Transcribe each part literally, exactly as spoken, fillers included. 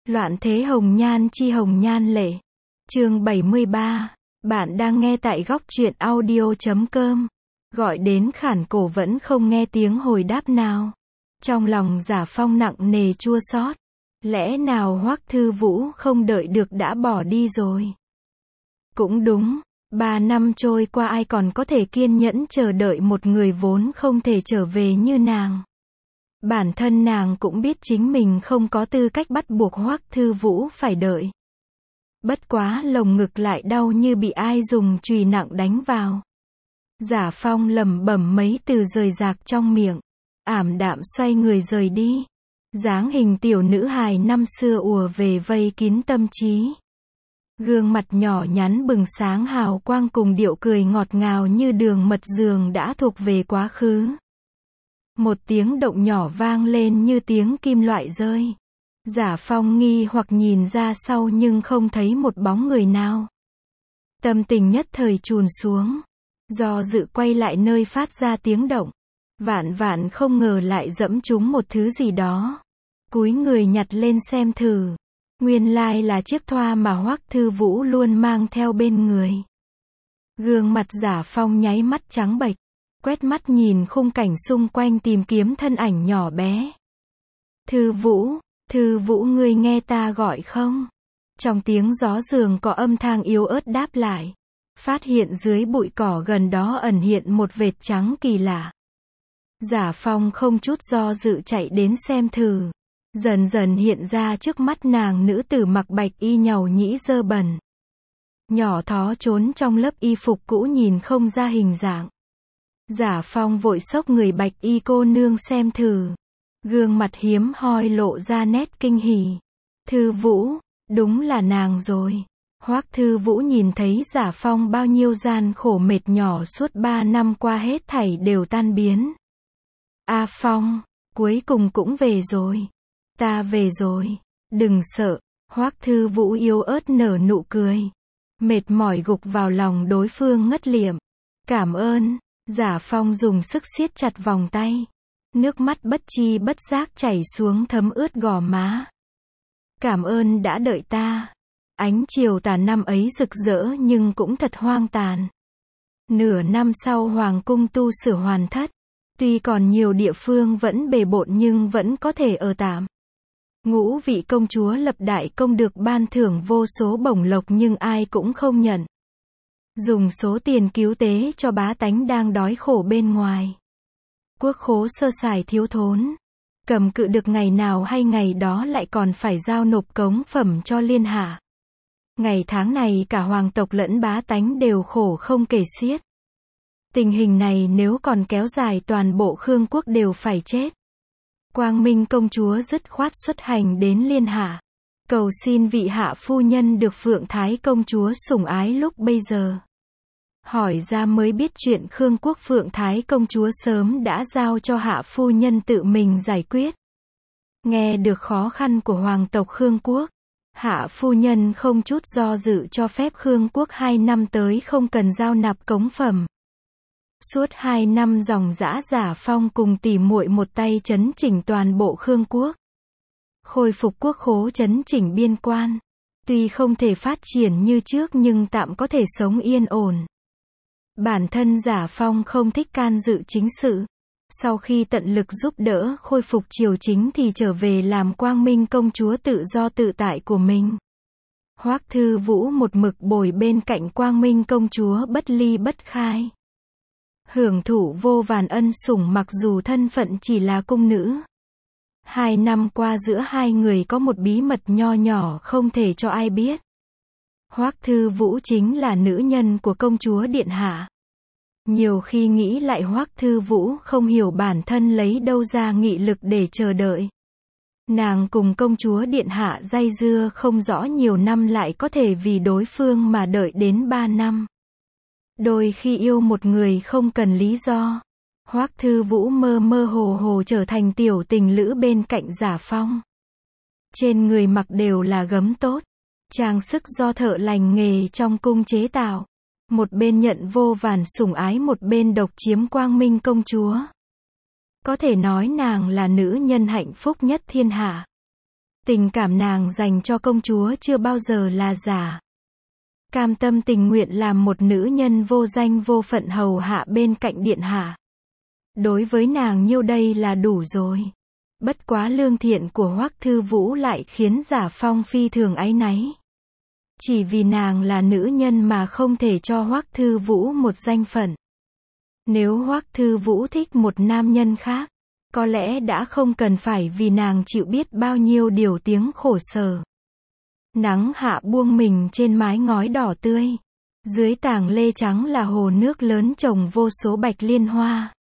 Loạn thế hồng nhan chi hồng nhan lệ. Chương bảy mươi ba. Bạn đang nghe tại góc truyện audio chấm com. Gọi đến khản cổ vẫn không nghe tiếng hồi đáp nào. Trong lòng Giả Phong nặng nề chua xót. Lẽ nào Hoắc Thư Vũ không đợi được đã bỏ đi rồi? Cũng đúng, ba năm trôi qua ai còn có thể kiên nhẫn chờ đợi một người vốn không thể trở về như nàng. Bản thân nàng cũng biết chính mình không có tư cách bắt buộc Hoắc Thư Vũ phải đợi. Bất quá lồng ngực lại đau như bị ai dùng chùy nặng đánh vào. Giả Phong lẩm bẩm mấy từ rời rạc trong miệng, ảm đạm xoay người rời đi. Dáng hình tiểu nữ hài năm xưa ùa về vây kín tâm trí. Gương mặt nhỏ nhắn bừng sáng hào quang cùng điệu cười ngọt ngào như đường mật dường đã thuộc về quá khứ. Một tiếng động nhỏ vang lên như tiếng kim loại rơi. Giả Phong nghi hoặc nhìn ra sau nhưng không thấy một bóng người nào. Tâm tình nhất thời chùn xuống. Do dự quay lại nơi phát ra tiếng động. Vạn vạn không ngờ lại dẫm trúng một thứ gì đó. Cúi người nhặt lên xem thử. Nguyên lai là chiếc thoa mà Hoắc Thư Vũ luôn mang theo bên người. Gương mặt Giả Phong nháy mắt trắng bệch. Quét mắt nhìn khung cảnh xung quanh tìm kiếm thân ảnh nhỏ bé. Thư Vũ, Thư Vũ ngươi nghe ta gọi không? Trong tiếng gió giường có âm thanh yếu ớt đáp lại. Phát hiện dưới bụi cỏ gần đó ẩn hiện một vệt trắng kỳ lạ. Giả Phong không chút do dự chạy đến xem thử. Dần dần hiện ra trước mắt nàng nữ tử mặc bạch y nhàu nhĩ dơ bẩn. Nhỏ thó trốn trong lớp y phục cũ nhìn không ra hình dạng. Giả Phong vội xốc người bạch y cô nương xem thử. Gương mặt hiếm hoi lộ ra nét kinh hỉ. Thư Vũ, đúng là nàng rồi. Hoắc Thư Vũ nhìn thấy Giả Phong bao nhiêu gian khổ mệt nhỏ suốt ba năm qua hết thảy đều tan biến. A Phong, cuối cùng cũng về rồi. Ta về rồi. Đừng sợ. Hoắc Thư Vũ yếu ớt nở nụ cười. Mệt mỏi gục vào lòng đối phương ngất liệm. Cảm ơn. Giả Phong dùng sức siết chặt vòng tay. Nước mắt bất chi bất giác chảy xuống thấm ướt gò má. Cảm ơn đã đợi ta. Ánh chiều tà năm ấy rực rỡ nhưng cũng thật hoang tàn. Nửa năm sau hoàng cung tu sửa hoàn thất. Tuy còn nhiều địa phương vẫn bề bộn nhưng vẫn có thể ở tạm. Ngũ vị công chúa lập đại công được ban thưởng vô số bổng lộc nhưng ai cũng không nhận. Dùng số tiền cứu tế cho bá tánh đang đói khổ bên ngoài. Quốc khố sơ sài thiếu thốn. Cầm cự được ngày nào hay ngày đó lại còn phải giao nộp cống phẩm cho liên hạ. Ngày tháng này cả hoàng tộc lẫn bá tánh đều khổ không kể xiết. Tình hình này nếu còn kéo dài toàn bộ Khương quốc đều phải chết. Quang Minh công chúa dứt khoát xuất hành đến liên hạ. Cầu xin vị hạ phu nhân được Phượng Thái công chúa sủng ái lúc bây giờ. Hỏi ra mới biết chuyện Khương quốc Phượng Thái công chúa sớm đã giao cho hạ phu nhân tự mình giải quyết. Nghe được khó khăn của hoàng tộc Khương quốc. Hạ phu nhân không chút do dự cho phép Khương quốc hai năm tới không cần giao nạp cống phẩm. Suốt hai năm dòng dã Giả Phong cùng tỉ muội một tay chấn chỉnh toàn bộ Khương quốc. Khôi phục quốc khố chấn chỉnh biên quan. Tuy không thể phát triển như trước nhưng tạm có thể sống yên ổn. Bản thân Giả Phong không thích can dự chính sự. Sau khi tận lực giúp đỡ khôi phục triều chính thì trở về làm Quang Minh công chúa tự do tự tại của mình. Hoắc Thư Vũ một mực bồi bên cạnh Quang Minh công chúa bất ly bất khai. Hưởng thụ vô vàn ân sủng mặc dù thân phận chỉ là cung nữ. Hai năm qua giữa hai người có một bí mật nho nhỏ không thể cho ai biết. Hoắc Thư Vũ chính là nữ nhân của công chúa điện hạ. Nhiều khi nghĩ lại Hoắc Thư Vũ không hiểu bản thân lấy đâu ra nghị lực để chờ đợi. Nàng cùng công chúa điện hạ dây dưa không rõ nhiều năm lại có thể vì đối phương mà đợi đến ba năm. Đôi khi yêu một người không cần lý do. Hoắc Thư Vũ mơ mơ hồ hồ trở thành tiểu tình lữ bên cạnh Giả Phong. Trên người mặc đều là gấm tốt. Trang sức do thợ lành nghề trong cung chế tạo. Một bên nhận vô vàn sủng ái một bên độc chiếm Quang Minh công chúa. Có thể nói nàng là nữ nhân hạnh phúc nhất thiên hạ. Tình cảm nàng dành cho công chúa chưa bao giờ là giả. Cam tâm tình nguyện làm một nữ nhân vô danh vô phận hầu hạ bên cạnh điện hạ. Đối với nàng nhiêu đây là đủ rồi. Bất quá lương thiện của Hoắc Thư Vũ lại khiến Giả Phong phi thường áy náy. Chỉ vì nàng là nữ nhân mà không thể cho Hoắc Thư Vũ một danh phận. Nếu Hoắc Thư Vũ thích một nam nhân khác, có lẽ đã không cần phải vì nàng chịu biết bao nhiêu điều tiếng khổ sở. Nắng hạ buông mình trên mái ngói đỏ tươi. Dưới tảng lê trắng là hồ nước lớn trồng vô số bạch liên hoa.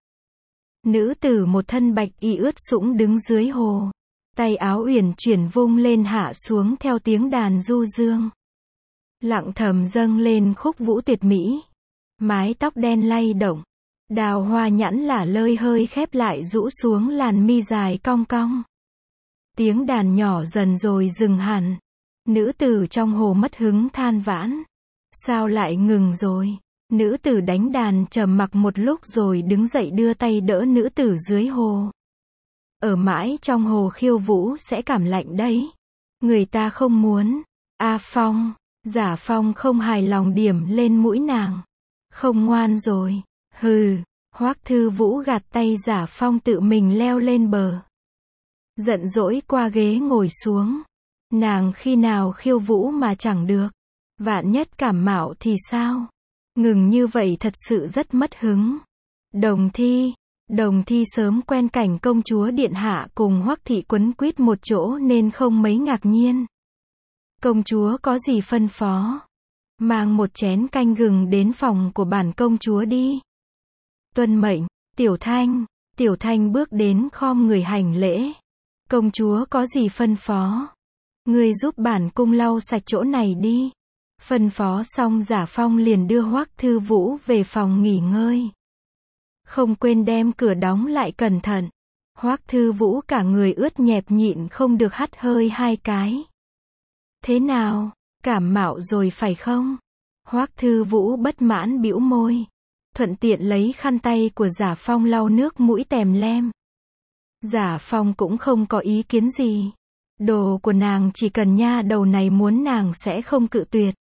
Nữ tử một thân bạch y ướt sũng đứng dưới hồ. Tay áo uyển chuyển vung lên hạ xuống theo tiếng đàn du dương. Lặng thầm dâng lên khúc vũ tuyệt mỹ. Mái tóc đen lay động. Đào hoa nhãn lả lơi hơi khép lại rũ xuống làn mi dài cong cong. Tiếng đàn nhỏ dần rồi dừng hẳn. Nữ tử trong hồ mất hứng than vãn. Sao lại ngừng rồi? Nữ tử đánh đàn trầm mặc một lúc rồi đứng dậy đưa tay đỡ nữ tử dưới hồ. Ở mãi trong hồ khiêu vũ sẽ cảm lạnh đấy. Người ta không muốn. A Phong. Giả Phong không hài lòng điểm lên mũi nàng. Không ngoan rồi. Hừ. Hoắc Thư Vũ gạt tay Giả Phong tự mình leo lên bờ. Giận dỗi qua ghế ngồi xuống. Nàng khi nào khiêu vũ mà chẳng được. Vạn nhất cảm mạo thì sao? Ngừng như vậy thật sự rất mất hứng. Đồng Thi. Đồng Thi sớm quen cảnh công chúa điện hạ cùng Hoắc thị quấn quýt một chỗ nên không mấy ngạc nhiên. Công chúa có gì phân phó? Mang một chén canh gừng đến phòng của bản công chúa đi. Tuân mệnh. Tiểu Thanh. Tiểu Thanh bước đến khom người hành lễ. Công chúa có gì phân phó? Ngươi giúp bản cung lau sạch chỗ này đi. Phân phó xong Giả Phong liền đưa Hoắc Thư Vũ về phòng nghỉ ngơi. Không quên đem cửa đóng lại cẩn thận. Hoắc Thư Vũ cả người ướt nhẹp nhịn không được hắt hơi hai cái. Thế nào? Cảm mạo rồi phải không? Hoắc Thư Vũ bất mãn bĩu môi. Thuận tiện lấy khăn tay của Giả Phong lau nước mũi tèm lem. Giả Phong cũng không có ý kiến gì. Đồ của nàng chỉ cần nha đầu này muốn nàng sẽ không cự tuyệt.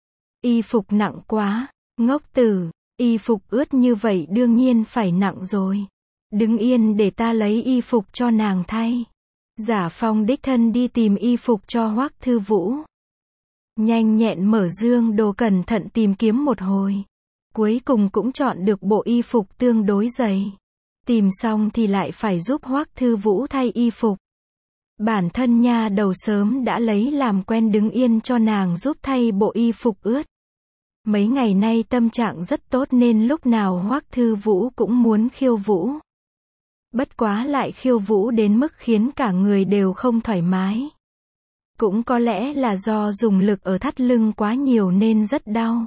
Y phục nặng quá. Ngốc tử. Y phục ướt như vậy đương nhiên phải nặng rồi. Đứng yên để ta lấy y phục cho nàng thay. Giả Phong đích thân đi tìm y phục cho Hoắc Thư Vũ. Nhanh nhẹn mở dương đồ cẩn thận tìm kiếm một hồi. Cuối cùng cũng chọn được bộ y phục tương đối dày. Tìm xong thì lại phải giúp Hoắc Thư Vũ thay y phục. Bản thân nha đầu sớm đã lấy làm quen đứng yên cho nàng giúp thay bộ y phục ướt. Mấy ngày nay tâm trạng rất tốt nên lúc nào Hoắc Thư Vũ cũng muốn khiêu vũ. Bất quá lại khiêu vũ đến mức khiến cả người đều không thoải mái. Cũng có lẽ là do dùng lực ở thắt lưng quá nhiều nên rất đau.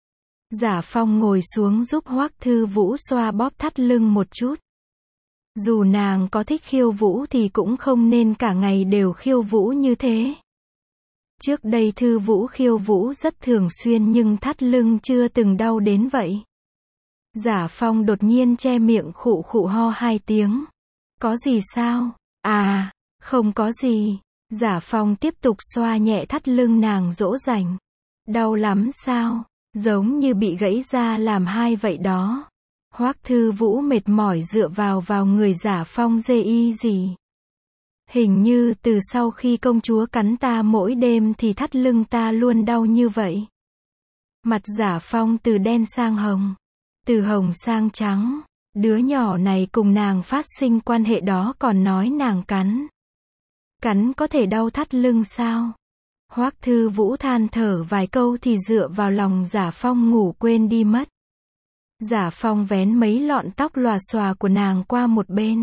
Giả Phong ngồi xuống giúp Hoắc Thư Vũ xoa bóp thắt lưng một chút. Dù nàng có thích khiêu vũ thì cũng không nên cả ngày đều khiêu vũ như thế. Trước đây Thư Vũ khiêu vũ rất thường xuyên nhưng thắt lưng chưa từng đau đến vậy. Giả Phong đột nhiên che miệng khụ khụ ho hai tiếng. Có gì sao? À, không có gì. Giả Phong tiếp tục xoa nhẹ thắt lưng nàng dỗ dành. Đau lắm sao? Giống như bị gãy da làm hai vậy đó. Hoắc Thư Vũ mệt mỏi dựa vào vào người Giả Phong dê y gì. Hình như từ sau khi công chúa cắn ta mỗi đêm thì thắt lưng ta luôn đau như vậy. Mặt Giả Phong từ đen sang hồng. Từ hồng sang trắng. Đứa nhỏ này cùng nàng phát sinh quan hệ đó còn nói nàng cắn. Cắn có thể đau thắt lưng sao? Hoắc Thư Vũ than thở vài câu thì dựa vào lòng Giả Phong ngủ quên đi mất. Giả Phong vén mấy lọn tóc lòa xòa của nàng qua một bên.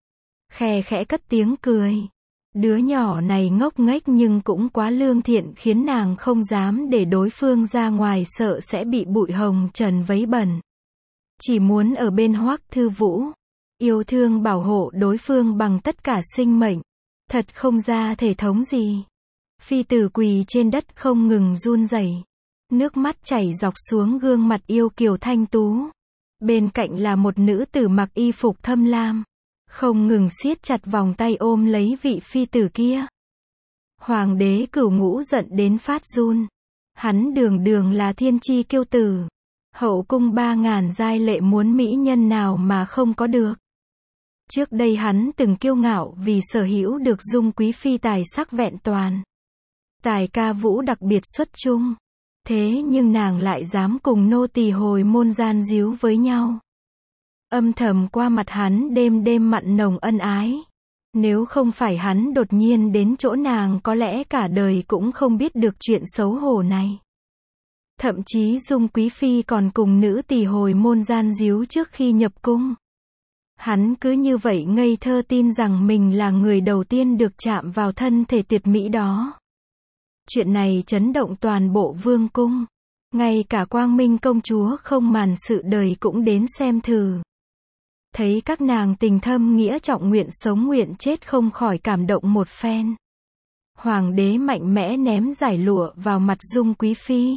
Khè khẽ cất tiếng cười. Đứa nhỏ này ngốc nghếch nhưng cũng quá lương thiện khiến nàng không dám để đối phương ra ngoài sợ sẽ bị bụi hồng trần vấy bẩn. Chỉ muốn ở bên Hoắc Thư Vũ. Yêu thương bảo hộ đối phương bằng tất cả sinh mệnh. Thật không ra thể thống gì. Phi tử quỳ trên đất không ngừng run rẩy. Nước mắt chảy dọc xuống gương mặt yêu kiều thanh tú. Bên cạnh là một nữ tử mặc y phục thâm lam. Không ngừng siết chặt vòng tay ôm lấy vị phi tử kia. Hoàng đế Cửu Ngũ giận đến phát run. Hắn đường đường là thiên chi kiêu tử. Hậu cung ba ngàn giai lệ muốn mỹ nhân nào mà không có được. Trước đây hắn từng kiêu ngạo vì sở hữu được Dung Quý Phi tài sắc vẹn toàn. Tài ca vũ đặc biệt xuất chúng. Thế nhưng nàng lại dám cùng nô tỳ hồi môn gian díu với nhau. Âm thầm qua mặt hắn đêm đêm mặn nồng ân ái. Nếu không phải hắn đột nhiên đến chỗ nàng có lẽ cả đời cũng không biết được chuyện xấu hổ này. Thậm chí Dung Quý Phi còn cùng nữ tỳ hồi môn gian díu trước khi nhập cung. Hắn cứ như vậy ngây thơ tin rằng mình là người đầu tiên được chạm vào thân thể tuyệt mỹ đó. Chuyện này chấn động toàn bộ vương cung. Ngay cả Quang Minh công chúa không màn sự đời cũng đến xem thử. Thấy các nàng tình thâm nghĩa trọng nguyện sống nguyện chết không khỏi cảm động một phen. Hoàng đế mạnh mẽ ném giải lụa vào mặt Dung Quý Phi.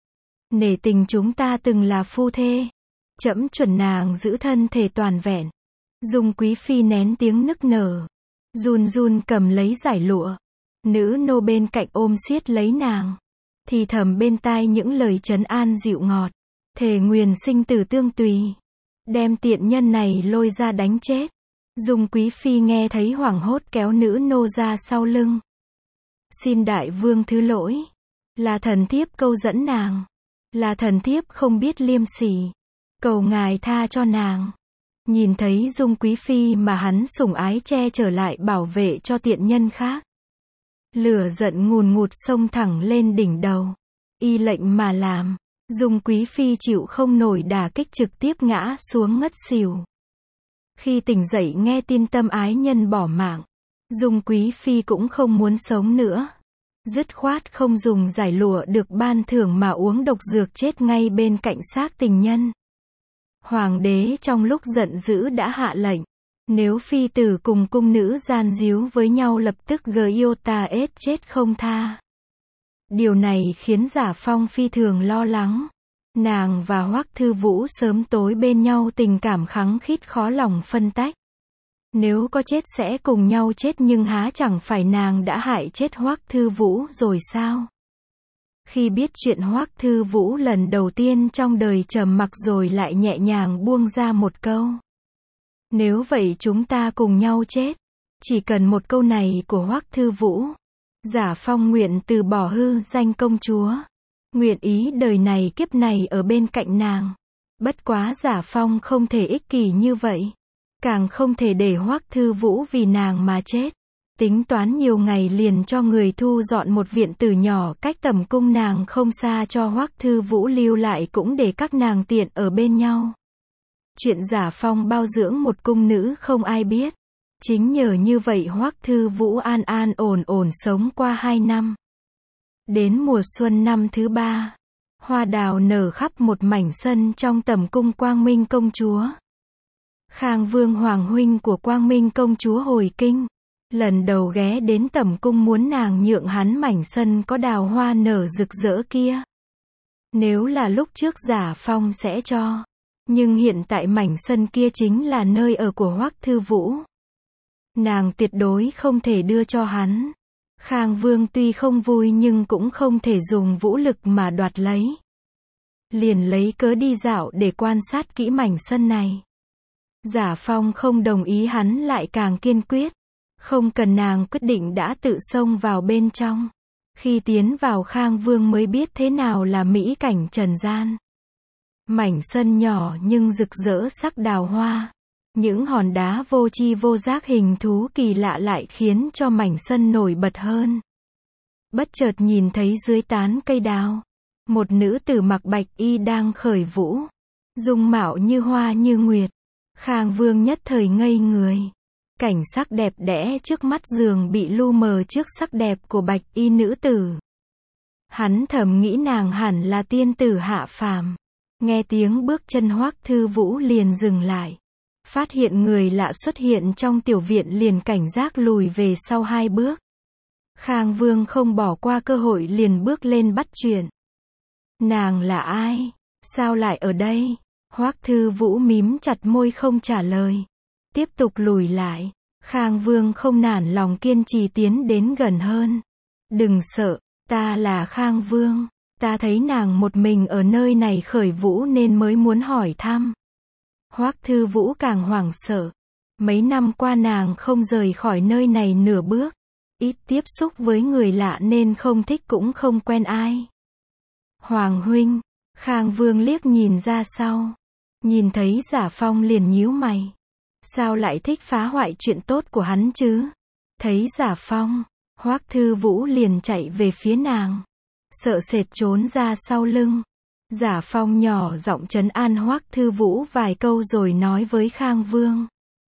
Nể tình chúng ta từng là phu thê. Trẫm chuẩn nàng giữ thân thể toàn vẹn. Dung Quý Phi nén tiếng nức nở. Run run cầm lấy giải lụa. Nữ nô bên cạnh ôm siết lấy nàng. Thì thầm bên tai những lời trấn an dịu ngọt. Thề nguyền sinh tử tương tùy. Đem tiện nhân này lôi ra đánh chết. Dung Quý Phi nghe thấy hoảng hốt kéo nữ nô ra sau lưng. Xin đại vương thứ lỗi. Là thần thiếp câu dẫn nàng. Là thần thiếp không biết liêm sỉ. Cầu ngài tha cho nàng. Nhìn thấy Dung Quý Phi mà hắn sủng ái che chở lại bảo vệ cho tiện nhân khác. Lửa giận ngùn ngụt xông thẳng lên đỉnh đầu. Y lệnh mà làm. Dung Quý Phi chịu không nổi đả kích trực tiếp ngã xuống ngất xỉu. Khi tỉnh dậy nghe tin tâm ái nhân bỏ mạng. Dung Quý Phi cũng không muốn sống nữa. Dứt khoát không dùng giải lụa được ban thưởng mà uống độc dược chết ngay bên cạnh xác tình nhân. Hoàng đế trong lúc giận dữ đã hạ lệnh. Nếu phi tử cùng cung nữ gian díu với nhau lập tức giota ết chết không tha. Điều này khiến Giả Phong phi thường lo lắng. Nàng và Hoắc Thư Vũ sớm tối bên nhau tình cảm khăng khít khó lòng phân tách. Nếu có chết sẽ cùng nhau chết nhưng há chẳng phải nàng đã hại chết Hoắc Thư Vũ rồi sao? Khi biết chuyện Hoắc Thư Vũ lần đầu tiên trong đời trầm mặc rồi lại nhẹ nhàng buông ra một câu. Nếu vậy chúng ta cùng nhau chết. Chỉ cần một câu này của Hoắc Thư Vũ. Giả Phong nguyện từ bỏ hư danh công chúa. Nguyện ý đời này kiếp này ở bên cạnh nàng. Bất quá Giả Phong không thể ích kỷ như vậy. Càng không thể để Hoắc Thư Vũ vì nàng mà chết. Tính toán nhiều ngày liền cho người thu dọn một viện tử nhỏ cách tầm cung nàng không xa cho Hoắc Thư Vũ lưu lại cũng để các nàng tiện ở bên nhau. Chuyện Giả Phong bao dưỡng một cung nữ không ai biết. Chính nhờ như vậy Hoắc Thư Vũ an an ổn ổn sống qua hai năm. Đến mùa xuân năm thứ ba, hoa đào nở khắp một mảnh sân trong tầm cung Quang Minh công chúa. Khang Vương hoàng huynh của Quang Minh công chúa hồi kinh. Lần đầu ghé đến tầm cung muốn nàng nhượng hắn mảnh sân có đào hoa nở rực rỡ kia. Nếu là lúc trước Giả Phong sẽ cho. Nhưng hiện tại mảnh sân kia chính là nơi ở của Hoắc Thư Vũ. Nàng tuyệt đối không thể đưa cho hắn. Khang Vương tuy không vui nhưng cũng không thể dùng vũ lực mà đoạt lấy. Liền lấy cớ đi dạo để quan sát kỹ mảnh sân này. Giả Phong không đồng ý hắn lại càng kiên quyết. Không cần nàng quyết định đã tự xông vào bên trong. Khi tiến vào Khang Vương mới biết thế nào là mỹ cảnh trần gian. Mảnh sân nhỏ nhưng rực rỡ sắc đào hoa. Những hòn đá vô tri vô giác hình thú kỳ lạ lại khiến cho mảnh sân nổi bật hơn. Bất chợt nhìn thấy dưới tán cây đào. Một nữ tử mặc bạch y đang khởi vũ. Dung mạo như hoa như nguyệt. Khang Vương nhất thời ngây người. Cảnh sắc đẹp đẽ trước mắt dường bị lu mờ trước sắc đẹp của bạch y nữ tử. Hắn thầm nghĩ nàng hẳn là tiên tử hạ phàm. Nghe tiếng bước chân Hoắc Thư Vũ liền dừng lại. Phát hiện người lạ xuất hiện trong tiểu viện liền cảnh giác lùi về sau hai bước. Khang Vương không bỏ qua cơ hội liền bước lên bắt chuyện. Nàng là ai? Sao lại ở đây? Hoắc Thư Vũ mím chặt môi không trả lời. Tiếp tục lùi lại. Khang Vương không nản lòng kiên trì tiến đến gần hơn. Đừng sợ, ta là Khang Vương. Ta thấy nàng một mình ở nơi này khởi vũ nên mới muốn hỏi thăm. Hoắc Thư Vũ càng hoảng sợ. Mấy năm qua nàng không rời khỏi nơi này nửa bước. Ít tiếp xúc với người lạ nên không thích cũng không quen ai. Hoàng huynh, Khang Vương liếc nhìn ra sau. Nhìn thấy Giả Phong liền nhíu mày. Sao lại thích phá hoại chuyện tốt của hắn chứ? Thấy Giả Phong, Hoắc Thư Vũ liền chạy về phía nàng. Sợ sệt trốn ra sau lưng. Giả Phong nhỏ giọng trấn an Hoắc Thư Vũ vài câu rồi nói với Khang Vương.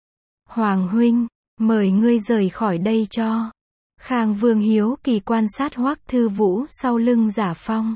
Hoàng huynh, mời ngươi rời khỏi đây cho. Khang Vương hiếu kỳ quan sát Hoắc Thư Vũ sau lưng Giả Phong.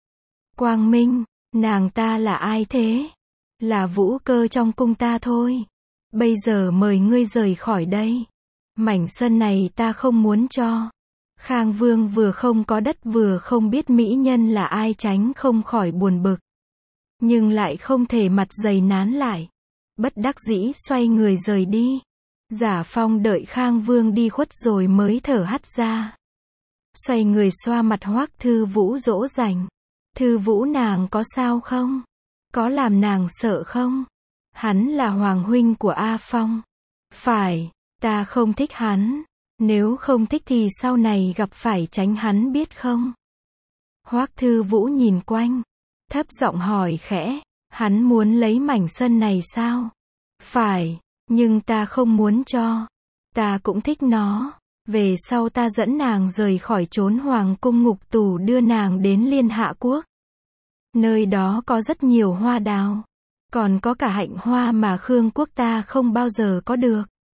Quang Minh, nàng ta là ai thế? Là vũ cơ trong cung ta thôi. Bây giờ mời ngươi rời khỏi đây. Mảnh sân này ta không muốn cho. Khang Vương vừa không có đất vừa không biết mỹ nhân là ai tránh không khỏi buồn bực. Nhưng lại không thể mặt dày nán lại. Bất đắc dĩ xoay người rời đi. Giả Phong đợi Khang Vương đi khuất rồi mới thở hắt ra. Xoay người xoa mặt Hoắc Thư Vũ dỗ dành. Thư Vũ nàng có sao không? Có làm nàng sợ không? Hắn là hoàng huynh của A Phong. Phải, ta không thích hắn. Nếu không thích thì sau này gặp phải tránh hắn biết không? Hoắc Thư Vũ nhìn quanh. Thấp giọng hỏi khẽ. Hắn muốn lấy mảnh sân này sao? Phải, nhưng ta không muốn cho. Ta cũng thích nó. Về sau ta dẫn nàng rời khỏi chốn hoàng cung ngục tù đưa nàng đến Liên Hạ Quốc. Nơi đó có rất nhiều hoa đào. Còn có cả hạnh hoa mà Khương quốc ta không bao giờ có được.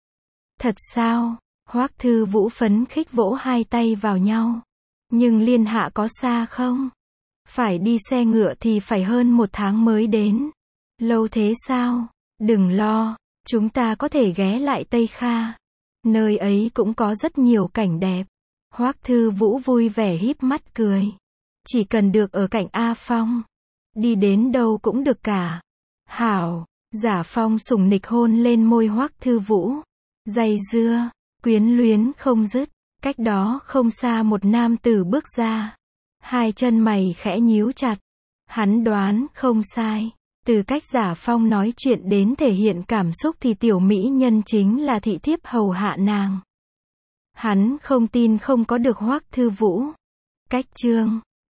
Thật sao? Hoắc Thư Vũ phấn khích vỗ hai tay vào nhau. Nhưng Liên Hạ có xa không? Phải đi xe ngựa thì phải hơn một tháng mới đến. Lâu thế sao? Đừng lo, chúng ta có thể ghé lại Tây Kha. Nơi ấy cũng có rất nhiều cảnh đẹp. Hoắc Thư Vũ vui vẻ híp mắt cười. Chỉ cần được ở cạnh A Phong. Đi đến đâu cũng được cả. Hảo, Giả Phong sủng nịch hôn lên môi Hoắc Thư Vũ. Dây dưa, quyến luyến không dứt. Cách đó không xa một nam tử bước ra. Hai chân mày khẽ nhíu chặt. Hắn đoán không sai. Từ cách Giả Phong nói chuyện đến thể hiện cảm xúc thì tiểu mỹ nhân chính là thị thiếp hầu hạ nàng. Hắn không tin không có được Hoắc Thư Vũ. Cách chương